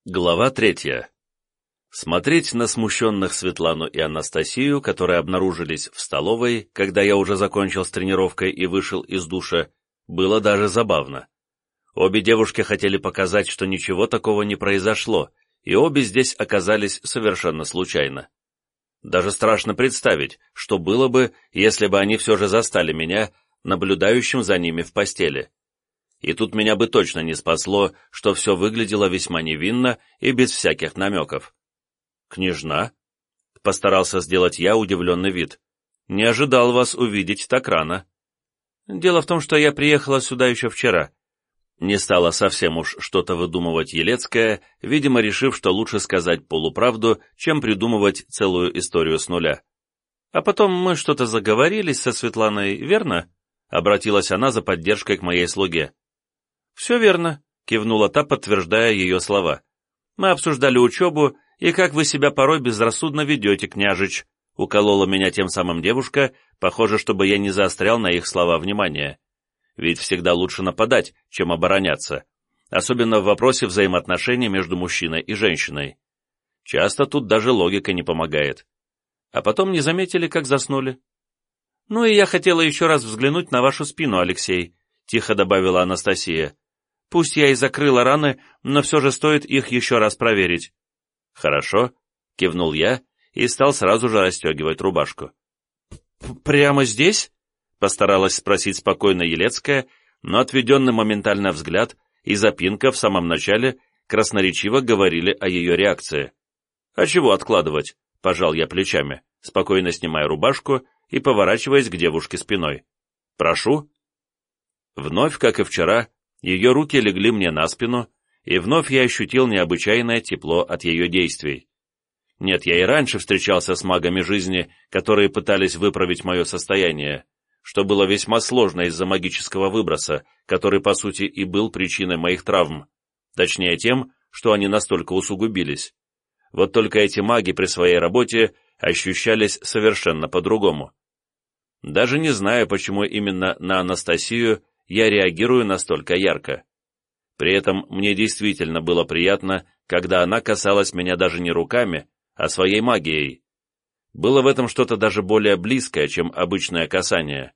Глава 3. Смотреть на смущенных Светлану и Анастасию, которые обнаружились в столовой, когда я уже закончил с тренировкой и вышел из душа, было даже забавно. Обе девушки хотели показать, что ничего такого не произошло, и обе здесь оказались совершенно случайно. Даже страшно представить, что было бы, если бы они все же застали меня, наблюдающим за ними в постели. И тут меня бы точно не спасло, что все выглядело весьма невинно и без всяких намеков. «Княжна?» — постарался сделать я удивленный вид. «Не ожидал вас увидеть так рано». «Дело в том, что я приехала сюда еще вчера». Не стала совсем уж что-то выдумывать Елецкая, видимо, решив, что лучше сказать полуправду, чем придумывать целую историю с нуля. «А потом мы что-то заговорились со Светланой, верно?» — обратилась она за поддержкой к моей слуге. «Все верно», — кивнула та, подтверждая ее слова. «Мы обсуждали учебу, и как вы себя порой безрассудно ведете, княжич», — уколола меня тем самым девушка, похоже, чтобы я не заострял на их слова внимания. Ведь всегда лучше нападать, чем обороняться, особенно в вопросе взаимоотношений между мужчиной и женщиной. Часто тут даже логика не помогает. А потом не заметили, как заснули. «Ну и я хотела еще раз взглянуть на вашу спину, Алексей», — тихо добавила Анастасия. «Пусть я и закрыла раны, но все же стоит их еще раз проверить». «Хорошо», — кивнул я и стал сразу же расстегивать рубашку. «Прямо здесь?» — постаралась спросить спокойно Елецкая, но отведенный моментально взгляд и запинка в самом начале красноречиво говорили о ее реакции. «А чего откладывать?» — пожал я плечами, спокойно снимая рубашку и поворачиваясь к девушке спиной. «Прошу». Вновь, как и вчера, ее руки легли мне на спину, и вновь я ощутил необычайное тепло от ее действий. Нет, я и раньше встречался с магами жизни, которые пытались выправить мое состояние, что было весьма сложно из-за магического выброса, который, по сути, и был причиной моих травм, точнее тем, что они настолько усугубились. Вот только эти маги при своей работе ощущались совершенно по-другому. Даже не знаю, почему именно на Анастасию я реагирую настолько ярко. При этом мне действительно было приятно, когда она касалась меня даже не руками, а своей магией. Было в этом что-то даже более близкое, чем обычное касание.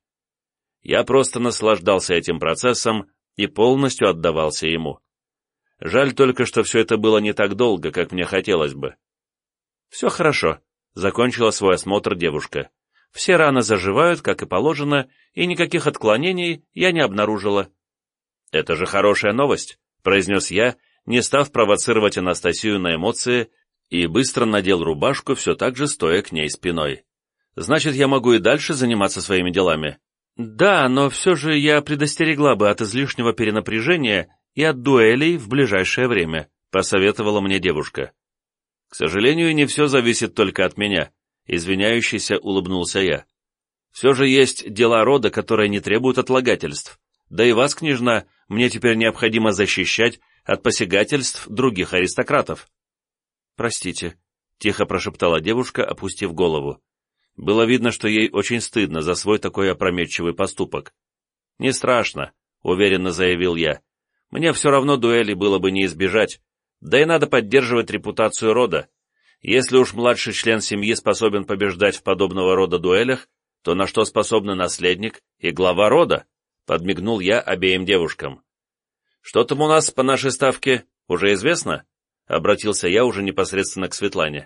Я просто наслаждался этим процессом и полностью отдавался ему. Жаль только, что все это было не так долго, как мне хотелось бы. «Все хорошо», — закончила свой осмотр девушка. «Все раны заживают, как и положено, и никаких отклонений я не обнаружила». «Это же хорошая новость», — произнес я, не став провоцировать Анастасию на эмоции, и быстро надел рубашку, все так же стоя к ней спиной. «Значит, я могу и дальше заниматься своими делами?» «Да, но все же я предостерегла бы от излишнего перенапряжения и от дуэлей в ближайшее время», — посоветовала мне девушка. «К сожалению, не все зависит только от меня», — извиняющийся улыбнулся я. «Все же есть дела рода, которые не требуют отлагательств. Да и вас, княжна, мне теперь необходимо защищать от посягательств других аристократов». «Простите», — тихо прошептала девушка, опустив голову. Было видно, что ей очень стыдно за свой такой опрометчивый поступок. «Не страшно», — уверенно заявил я. «Мне все равно дуэли было бы не избежать, да и надо поддерживать репутацию рода. Если уж младший член семьи способен побеждать в подобного рода дуэлях, то на что способны наследник и глава рода?» — подмигнул я обеим девушкам. «Что там у нас по нашей ставке, уже известно?» — обратился я уже непосредственно к Светлане.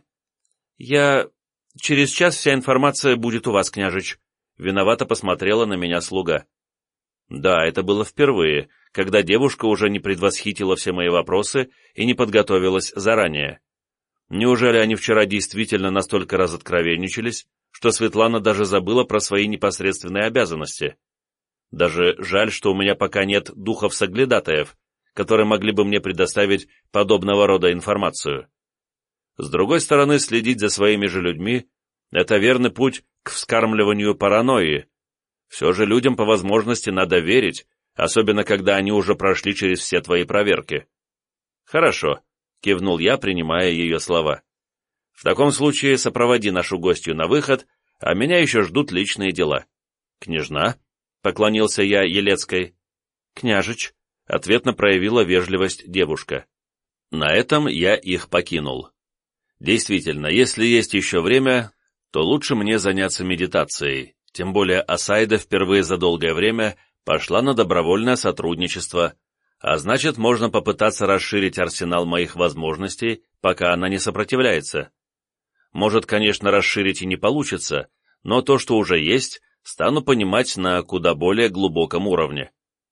«Через час вся информация будет у вас, княжич», — виновато посмотрела на меня слуга. Да, это было впервые, когда девушка уже не предвосхитила все мои вопросы и не подготовилась заранее. Неужели они вчера действительно настолько разоткровенничались, что Светлана даже забыла про свои непосредственные обязанности? Даже жаль, что у меня пока нет духов-соглядатаев, которые могли бы мне предоставить подобного рода информацию. С другой стороны, следить за своими же людьми — это верный путь к вскармливанию паранойи. Все же людям по возможности надо верить, особенно когда они уже прошли через все твои проверки. «Хорошо», — кивнул я, принимая ее слова. «В таком случае сопроводи нашу гостью на выход, а меня еще ждут личные дела». «Княжна?» — поклонился я Елецкой. «Княжич», — ответно проявила вежливость девушка. На этом я их покинул. Действительно, если есть еще время, то лучше мне заняться медитацией, тем более Асайда впервые за долгое время пошла на добровольное сотрудничество, а значит, можно попытаться расширить арсенал моих возможностей, пока она не сопротивляется. Может, конечно, расширить и не получится, но то, что уже есть, стану понимать на куда более глубоком уровне.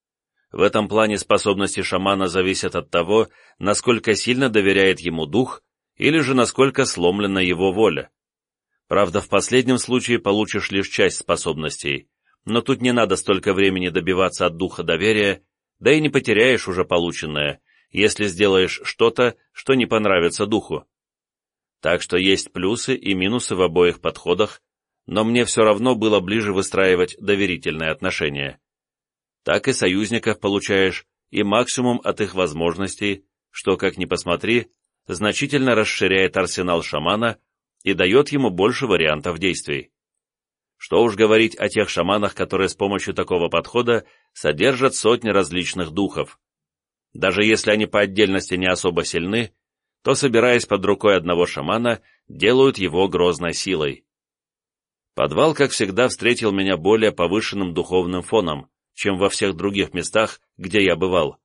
В этом плане способности шамана зависят от того, насколько сильно доверяет ему дух, или же насколько сломлена его воля. Правда, в последнем случае получишь лишь часть способностей, но тут не надо столько времени добиваться от духа доверия, да и не потеряешь уже полученное, если сделаешь что-то, что не понравится духу. Так что есть плюсы и минусы в обоих подходах, но мне все равно было ближе выстраивать доверительные отношения. Так и союзников получаешь, и максимум от их возможностей, что, как ни посмотри, значительно расширяет арсенал шамана и дает ему больше вариантов действий. Что уж говорить о тех шаманах, которые с помощью такого подхода содержат сотни различных духов. Даже если они по отдельности не особо сильны, то, собираясь под рукой одного шамана, делают его грозной силой. Подвал, как всегда, встретил меня более повышенным духовным фоном, чем во всех других местах, где я бывал.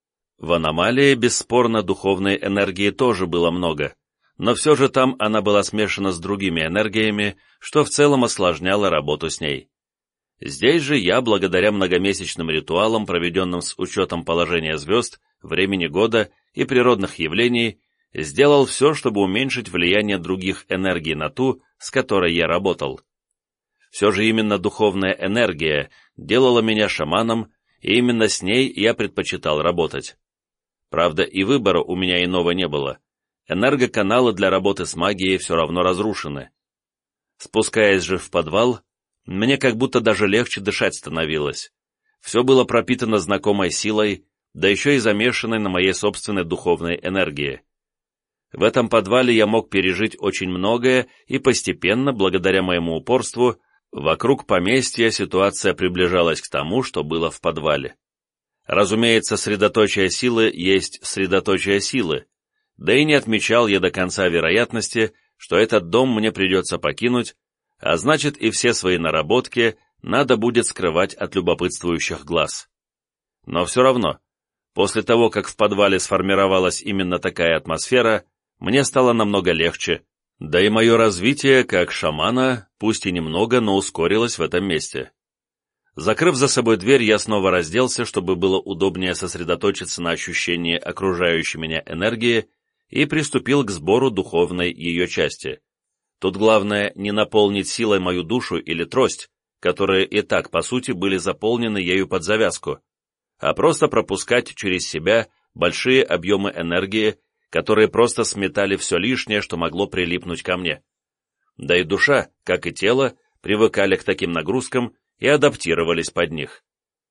В аномалии, бесспорно, духовной энергии тоже было много, но все же там она была смешана с другими энергиями, что в целом осложняло работу с ней. Здесь же я, благодаря многомесячным ритуалам, проведенным с учетом положения звезд, времени года и природных явлений, сделал все, чтобы уменьшить влияние других энергий на ту, с которой я работал. Все же именно духовная энергия делала меня шаманом, и именно с ней я предпочитал работать. Правда, и выбора у меня иного не было. Энергоканалы для работы с магией все равно разрушены. Спускаясь же в подвал, мне как будто даже легче дышать становилось. Все было пропитано знакомой силой, да еще и замешанной на моей собственной духовной энергии. В этом подвале я мог пережить очень многое, и постепенно, благодаря моему упорству, вокруг поместья ситуация приближалась к тому, что было в подвале. Разумеется, средоточие силы есть средоточие силы, да и не отмечал я до конца вероятности, что этот дом мне придется покинуть, а значит и все свои наработки надо будет скрывать от любопытствующих глаз. Но все равно, после того, как в подвале сформировалась именно такая атмосфера, мне стало намного легче, да и мое развитие как шамана, пусть и немного, но ускорилось в этом месте. Закрыв за собой дверь, я снова разделся, чтобы было удобнее сосредоточиться на ощущении окружающей меня энергии, и приступил к сбору духовной ее части. Тут главное не наполнить силой мою душу или трость, которые и так, по сути, были заполнены ею под завязку, а просто пропускать через себя большие объемы энергии, которые просто сметали все лишнее, что могло прилипнуть ко мне. Да и душа, как и тело, привыкали к таким нагрузкам и адаптировались под них.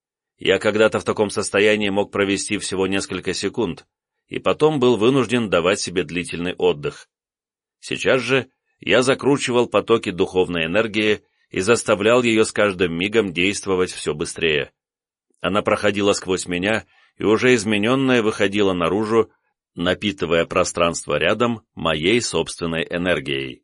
Я когда-то в таком состоянии мог провести всего несколько секунд, и потом был вынужден давать себе длительный отдых. Сейчас же я закручивал потоки духовной энергии и заставлял ее с каждым мигом действовать все быстрее. Она проходила сквозь меня и уже измененная выходила наружу, напитывая пространство рядом моей собственной энергией.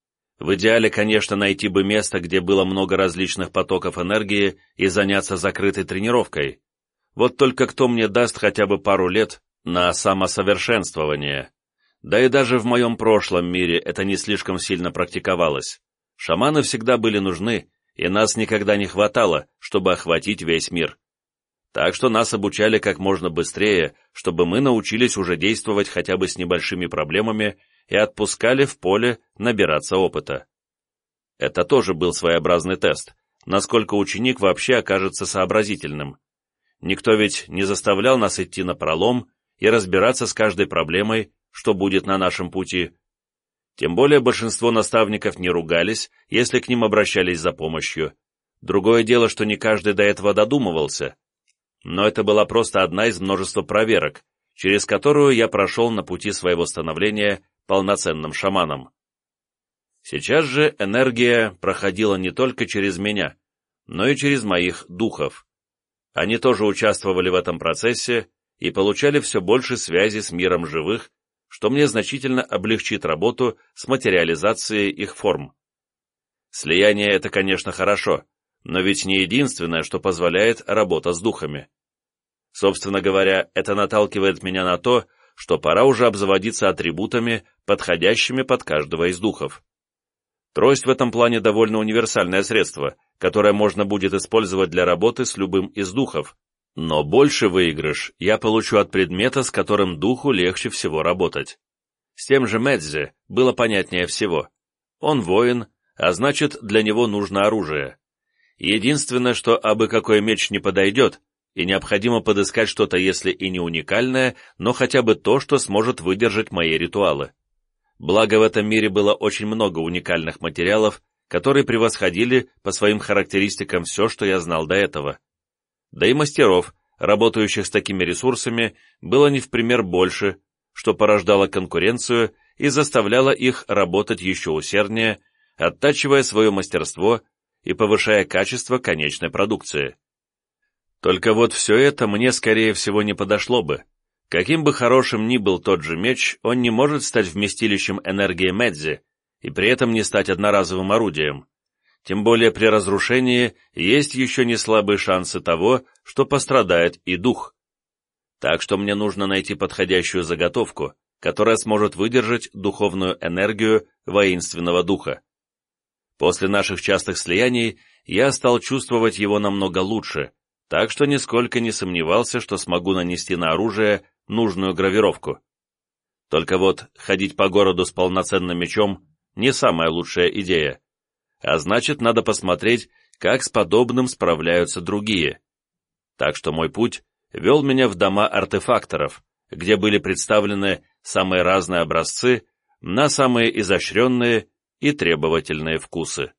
В идеале, конечно, найти бы место, где было много различных потоков энергии и заняться закрытой тренировкой. Вот только кто мне даст хотя бы пару лет на самосовершенствование? Да и даже в моем прошлом мире это не слишком сильно практиковалось. Шаманы всегда были нужны, и нас никогда не хватало, чтобы охватить весь мир. Так что нас обучали как можно быстрее, чтобы мы научились уже действовать хотя бы с небольшими проблемами и отпускали в поле набираться опыта. Это тоже был своеобразный тест, насколько ученик вообще окажется сообразительным. Никто ведь не заставлял нас идти напролом и разбираться с каждой проблемой, что будет на нашем пути. Тем более большинство наставников не ругались, если к ним обращались за помощью. Другое дело, что не каждый до этого додумывался. Но это была просто одна из множества проверок, через которую я прошел на пути своего становления полноценным шаманом. Сейчас же энергия проходила не только через меня, но и через моих духов. Они тоже участвовали в этом процессе, и получали все больше связи с миром живых, что мне значительно облегчит работу с материализацией их форм. Слияние — это, конечно, хорошо, но ведь не единственное, что позволяет работа с духами. Собственно говоря, это наталкивает меня на то, что пора уже обзаводиться атрибутами, подходящими под каждого из духов. Трость в этом плане довольно универсальное средство, которое можно будет использовать для работы с любым из духов, но больше выигрыш я получу от предмета, с которым духу легче всего работать. С тем же Медзи было понятнее всего. Он воин, а значит, для него нужно оружие. Единственное, что абы какой меч не подойдет, и необходимо подыскать что-то, если и не уникальное, но хотя бы то, что сможет выдержать мои ритуалы. Благо в этом мире было очень много уникальных материалов, которые превосходили по своим характеристикам все, что я знал до этого. Да и мастеров, работающих с такими ресурсами, было не в пример больше, что порождало конкуренцию и заставляло их работать еще усерднее, оттачивая свое мастерство и повышая качество конечной продукции. Только вот все это мне, скорее всего, не подошло бы. Каким бы хорошим ни был тот же меч, он не может стать вместилищем энергии Медзи и при этом не стать одноразовым орудием. Тем более при разрушении есть еще не слабые шансы того, что пострадает и дух. Так что мне нужно найти подходящую заготовку, которая сможет выдержать духовную энергию воинственного духа. После наших частых слияний я стал чувствовать его намного лучше, так что нисколько не сомневался, что смогу нанести на оружие нужную гравировку. Только вот ходить по городу с полноценным мечом не самая лучшая идея, а значит, надо посмотреть, как с подобным справляются другие. Так что мой путь вел меня в дома артефакторов, где были представлены самые разные образцы на самые изощренные и требовательные вкусы.